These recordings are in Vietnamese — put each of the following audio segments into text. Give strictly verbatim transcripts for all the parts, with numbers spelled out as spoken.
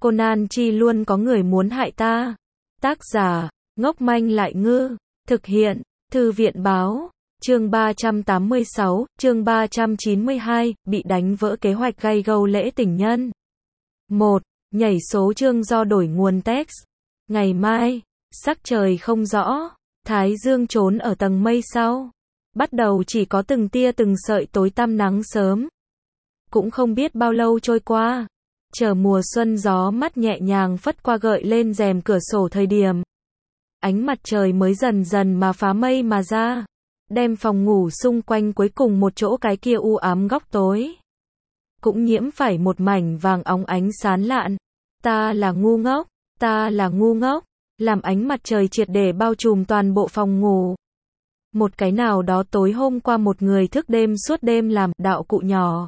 Conan Chi luôn có người muốn hại ta. Tác giả, ngốc manh lại ngư. Thực hiện, Thư viện báo. Chương ba trăm tám mươi sáu, chương ba trăm chín mươi hai, bị đánh vỡ kế hoạch gay gâu lễ tình nhân. một. Nhảy số chương do đổi nguồn text. Ngày mai, sắc trời không rõ, thái dương trốn ở tầng mây sau. Bắt đầu chỉ có từng tia từng sợi tối tăm nắng sớm. Cũng không biết bao lâu trôi qua, chờ mùa xuân gió mát nhẹ nhàng phất qua gợi lên rèm cửa sổ thời điểm. Ánh mặt trời mới dần dần mà phá mây mà ra, đem phòng ngủ xung quanh cuối cùng một chỗ cái kia u ám góc tối. Cũng nhiễm phải một mảnh vàng óng ánh sáng lạn. Ta là ngu ngốc, ta là ngu ngốc, làm ánh mặt trời triệt để bao trùm toàn bộ phòng ngủ. Một cái nào đó tối hôm qua một người thức đêm suốt đêm làm đạo cụ nhỏ.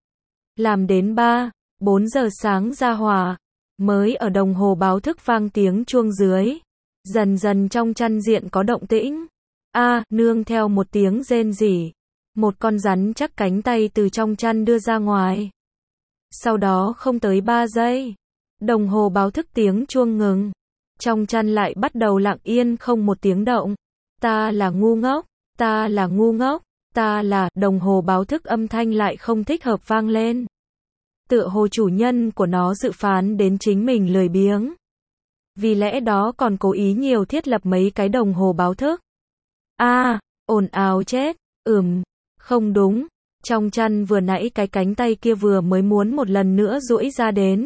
Làm đến ba, bốn giờ sáng ra hỏa, mới ở đồng hồ báo thức vang tiếng chuông dưới. Dần dần trong chăn diện có động tĩnh. A, nương theo một tiếng rên rỉ. Một con rắn chắc cánh tay từ trong chăn đưa ra ngoài. Sau đó không tới ba giây, đồng hồ báo thức tiếng chuông ngừng. Trong chăn lại bắt đầu lặng yên không một tiếng động. Ta là ngu ngốc, ta là ngu ngốc, ta là, đồng hồ báo thức âm thanh lại không thích hợp vang lên. Tựa hồ chủ nhân của nó dự phán đến chính mình lười biếng. Vì lẽ đó còn cố ý nhiều thiết lập mấy cái đồng hồ báo thức. A, à, ồn ào chết, ừm, không đúng. Trong chăn vừa nãy cái cánh tay kia vừa mới muốn một lần nữa duỗi ra đến.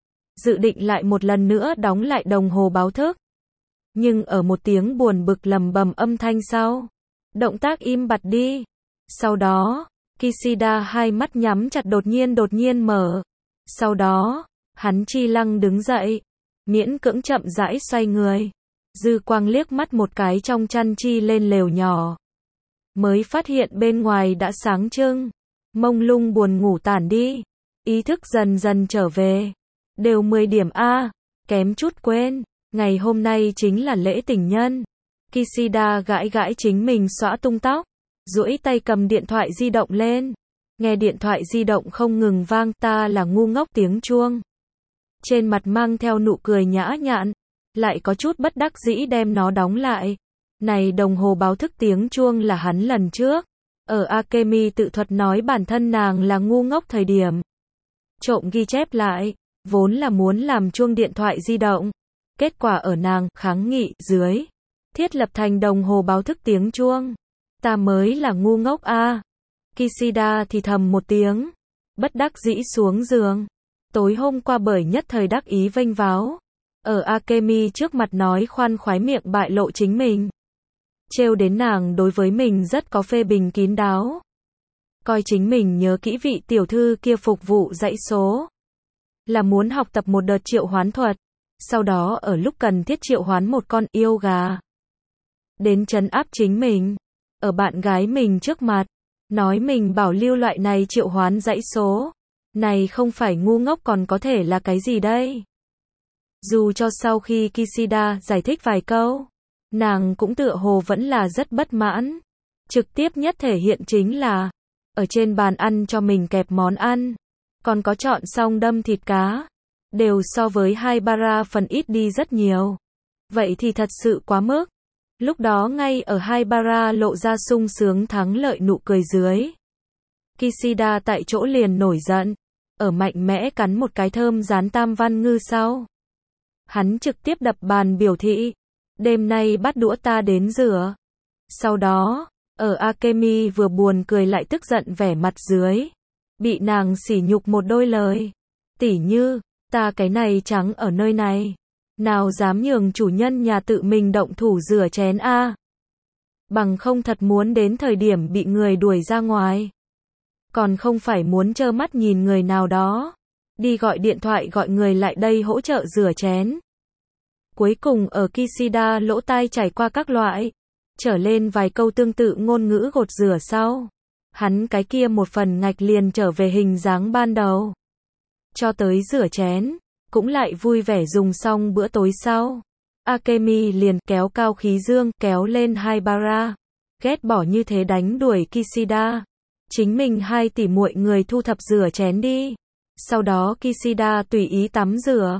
Dự định lại một lần nữa đóng lại đồng hồ báo thức. Nhưng ở một tiếng buồn bực lầm bầm âm thanh sau, động tác im bặt đi. Sau đó, Kishida hai mắt nhắm chặt đột nhiên đột nhiên mở. Sau đó, hắn chi lăng đứng dậy, miễn cưỡng chậm rãi xoay người. Dư quang liếc mắt một cái trong chăn chi lên lều nhỏ. Mới phát hiện bên ngoài đã sáng trưng. Mông lung buồn ngủ tản đi. Ý thức dần dần trở về. Đều mười điểm A, kém chút quên. Ngày hôm nay chính là lễ tình nhân. Kishida gãi gãi chính mình xõa tung tóc. Duỗi tay cầm điện thoại di động lên. Nghe điện thoại di động không ngừng vang, ta là ngu ngốc tiếng chuông. Trên mặt mang theo nụ cười nhã nhặn. Lại có chút bất đắc dĩ đem nó đóng lại. Này đồng hồ báo thức tiếng chuông là hắn lần trước. Ở Akemi tự thuật nói bản thân nàng là ngu ngốc thời điểm. Trộm ghi chép lại. Vốn là muốn làm chuông điện thoại di động. Kết quả ở nàng kháng nghị dưới. Thiết lập thành đồng hồ báo thức tiếng chuông. Ta mới là ngu ngốc a. À. Kishida thì thầm một tiếng. Bất đắc dĩ xuống giường. Tối hôm qua bởi nhất thời đắc ý vênh váo. Ở Akemi trước mặt nói khoan khoái miệng bại lộ chính mình. Trêu đến nàng đối với mình rất có phê bình kín đáo. Coi chính mình nhớ kỹ vị tiểu thư kia phục vụ dãy số. Là muốn học tập một đợt triệu hoán thuật. Sau đó ở lúc cần thiết triệu hoán một con yêu gà. Đến trấn áp chính mình. Ở bạn gái mình trước mặt. Nói mình bảo lưu loại này triệu hoán dãy số. Này không phải ngu ngốc còn có thể là cái gì đây? Dù cho sau khi Kishida giải thích vài câu, nàng cũng tựa hồ vẫn là rất bất mãn. Trực tiếp nhất thể hiện chính là, ở trên bàn ăn cho mình kẹp món ăn, còn có chọn xong đâm thịt cá, đều so với hai bara phần ít đi rất nhiều. Vậy thì thật sự quá mức. Lúc đó ngay ở hai bara lộ ra sung sướng thắng lợi nụ cười dưới. Kishida tại chỗ liền nổi giận, ở mạnh mẽ cắn một cái thơm rán tam văn ngư sau. Hắn trực tiếp đập bàn biểu thị, đêm nay bắt đũa ta đến rửa. Sau đó, ở Akemi vừa buồn cười lại tức giận vẻ mặt dưới. Bị nàng sỉ nhục một đôi lời. Tỉ như, ta cái này trắng ở nơi này. Nào dám nhường chủ nhân nhà tự mình động thủ rửa chén a. À. Bằng không thật muốn đến thời điểm bị người đuổi ra ngoài. Còn không phải muốn trơ mắt nhìn người nào đó. Đi gọi điện thoại gọi người lại đây hỗ trợ rửa chén. Cuối cùng ở Kishida lỗ tai trải qua các loại. Trở lên vài câu tương tự ngôn ngữ gột rửa sau. Hắn cái kia một phần ngạch liền trở về hình dáng ban đầu. Cho tới rửa chén. Cũng lại vui vẻ dùng xong bữa tối sau. Akemi liền kéo cao khí dương, kéo lên hai bara. Ghét bỏ như thế đánh đuổi Kishida. Chính mình hai tỷ muội người thu thập rửa chén đi. Sau đó Kishida tùy ý tắm rửa.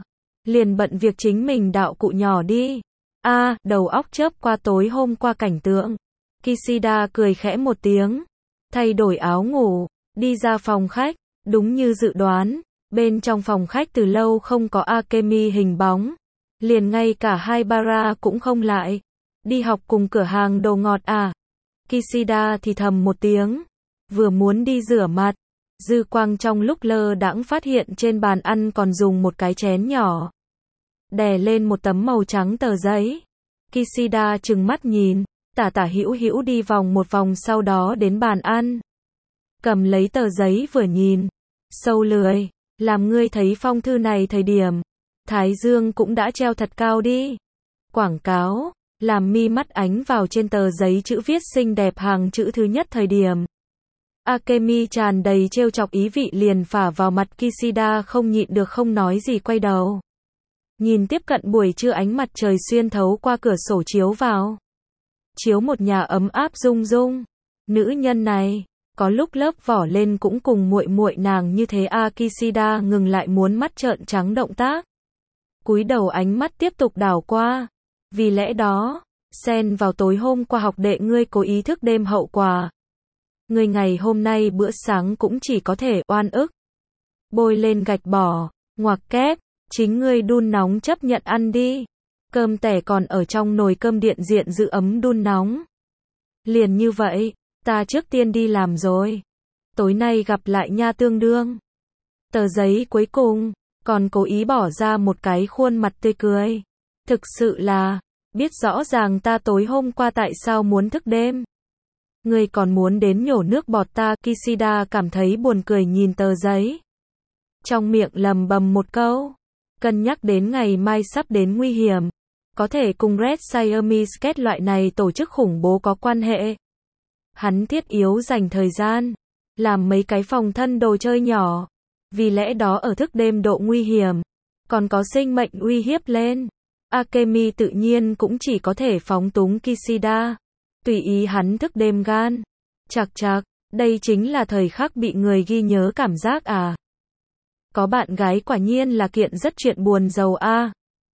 liền bận việc chính mình đạo cụ nhỏ đi. A, à, đầu óc chớp qua tối hôm qua cảnh tượng. Kishida cười khẽ một tiếng, thay đổi áo ngủ, đi ra phòng khách, đúng như dự đoán, bên trong phòng khách từ lâu không có Akemi hình bóng, liền ngay cả Haibara cũng không lại. Đi học cùng cửa hàng đồ ngọt à? Kishida thì thầm một tiếng, vừa muốn đi rửa mặt, dư quang trong lúc lơ đãng phát hiện trên bàn ăn còn dùng một cái chén nhỏ, đè lên một tấm màu trắng tờ giấy. Kishida trừng mắt nhìn, tả tả hữu hữu đi vòng một vòng sau đó đến bàn ăn. Cầm lấy tờ giấy vừa nhìn, sâu lười, làm ngươi thấy phong thư này thời điểm, thái dương cũng đã treo thật cao đi. Quảng cáo, làm mi mắt ánh vào trên tờ giấy chữ viết xinh đẹp hàng chữ thứ nhất thời điểm. Akemi tràn đầy trêu chọc ý vị liền phả vào mặt Kishida không nhịn được không nói gì quay đầu. Nhìn tiếp cận buổi trưa ánh mặt trời xuyên thấu qua cửa sổ chiếu vào. Chiếu một nhà ấm áp rung rung. Nữ nhân này, có lúc lớp vỏ lên cũng cùng muội muội nàng như thế a. Kishida ngừng lại muốn mắt trợn trắng động tác. Cúi đầu ánh mắt tiếp tục đảo qua. Vì lẽ đó, xen vào tối hôm qua học đệ ngươi cố ý thức đêm hậu quả. Ngươi ngày hôm nay bữa sáng cũng chỉ có thể oan ức. Bôi lên gạch bỏ, ngoặc kép, chính ngươi đun nóng chấp nhận ăn đi. Cơm tẻ còn ở trong nồi cơm điện diện giữ ấm đun nóng. Liền như vậy, ta trước tiên đi làm rồi. Tối nay gặp lại nha tương đương. Tờ giấy cuối cùng, còn cố ý bỏ ra một cái khuôn mặt tươi cười. Thực sự là, biết rõ ràng ta tối hôm qua tại sao muốn thức đêm. Ngươi còn muốn đến nhổ nước bọt ta. Kishida cảm thấy buồn cười nhìn tờ giấy. Trong miệng lầm bầm một câu. Cân nhắc đến ngày mai sắp đến nguy hiểm. Có thể cùng Red Siamese Cat loại này tổ chức khủng bố có quan hệ. Hắn thiết yếu dành thời gian, làm mấy cái phòng thân đồ chơi nhỏ. Vì lẽ đó ở thức đêm độ nguy hiểm, còn có sinh mệnh uy hiếp lên. Akemi tự nhiên cũng chỉ có thể phóng túng Kishida. Tùy ý hắn thức đêm gan. Chạc chạc, đây chính là thời khắc bị người ghi nhớ cảm giác à. Có bạn gái quả nhiên là kiện rất chuyện buồn giàu a. À.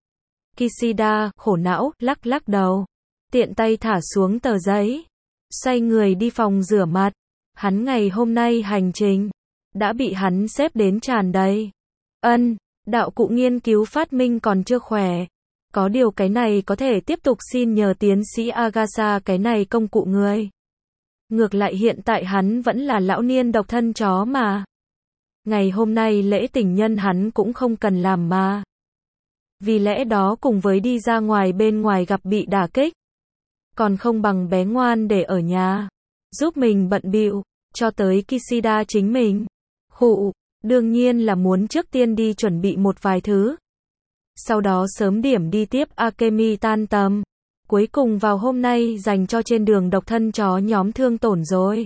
Kishida, khổ não, lắc lắc đầu. Tiện tay thả xuống tờ giấy. Xoay người đi phòng rửa mặt. Hắn ngày hôm nay hành trình đã bị hắn xếp đến tràn đầy. Ân, đạo cụ nghiên cứu phát minh còn chưa khỏe. Có điều cái này có thể tiếp tục xin nhờ tiến sĩ Agasa cái này công cụ người. Ngược lại hiện tại hắn vẫn là lão niên độc thân chó mà. Ngày hôm nay lễ tình nhân hắn cũng không cần làm mà. Vì lẽ đó cùng với đi ra ngoài bên ngoài gặp bị đả kích. Còn không bằng bé ngoan để ở nhà. Giúp mình bận bịu cho tới Kishida chính mình. Khụ, đương nhiên là muốn trước tiên đi chuẩn bị một vài thứ. Sau đó sớm điểm đi tiếp Akemi tan tầm. Cuối cùng vào hôm nay dành cho trên đường độc thân chó nhóm thương tổn rồi.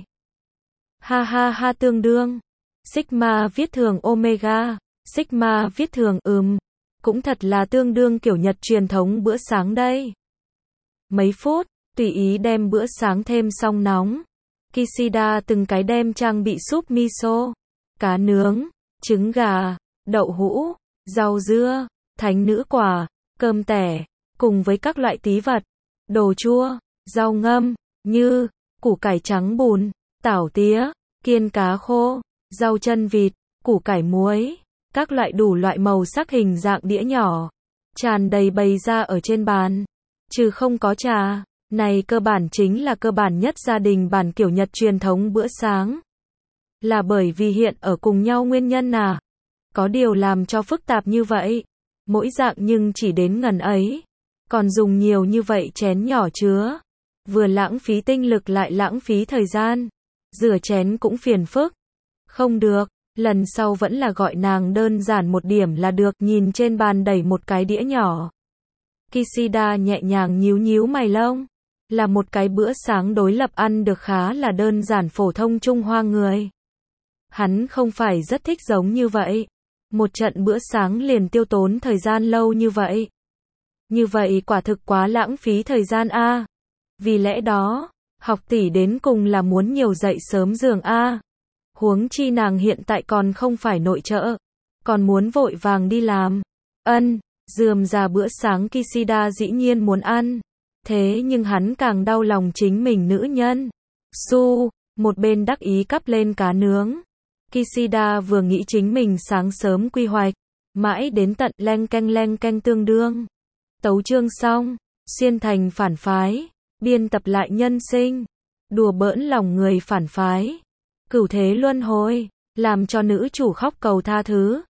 Ha ha ha tương đương. Sigma viết thường Omega. Sigma viết thường ừm. Cũng thật là tương đương kiểu Nhật truyền thống bữa sáng đây. Mấy phút, tùy ý đem bữa sáng thêm xong nóng. Kishida từng cái đem trang bị súp miso, cá nướng, trứng gà, đậu hũ, rau dưa, thánh nữ quả, cơm tẻ, cùng với các loại tí vật, đồ chua, rau ngâm, như củ cải trắng bùn, tảo tía, kiêng cá khô, rau chân vịt, củ cải muối, các loại đủ loại màu sắc hình dạng đĩa nhỏ, tràn đầy bày ra ở trên bàn. Trừ không có trà, này cơ bản chính là cơ bản nhất gia đình bản kiểu Nhật truyền thống bữa sáng. Là bởi vì hiện ở cùng nhau nguyên nhân à? Có điều làm cho phức tạp như vậy. Mỗi dạng nhưng chỉ đến ngần ấy. Còn dùng nhiều như vậy chén nhỏ chứa. Vừa lãng phí tinh lực lại lãng phí thời gian. Rửa chén cũng phiền phức. Không được, lần sau vẫn là gọi nàng đơn giản một điểm là được. Nhìn trên bàn đẩy một cái đĩa nhỏ. Kishida nhẹ nhàng nhíu nhíu mày lông. Là một cái bữa sáng đối lập ăn được khá là đơn giản phổ thông Trung Hoa người. Hắn không phải rất thích giống như vậy. Một trận bữa sáng liền tiêu tốn thời gian lâu như vậy. Như vậy quả thực quá lãng phí thời gian a. Vì lẽ đó, học tỷ đến cùng là muốn nhiều dậy sớm giường a. Huống chi nàng hiện tại còn không phải nội trợ, còn muốn vội vàng đi làm. Ân, Dườm già bữa sáng Kishida dĩ nhiên muốn ăn. Thế nhưng hắn càng đau lòng chính mình nữ nhân. Su, một bên đắc ý cắp lên cá nướng. Kishida vừa nghĩ chính mình sáng sớm quy hoạch. Mãi đến tận leng canh leng canh tương đương. Tấu chương xong, xuyên thành phản phái. Biên tập lại nhân sinh. Đùa bỡn lòng người phản phái. Cửu thế luân hồi, làm cho nữ chủ khóc cầu tha thứ.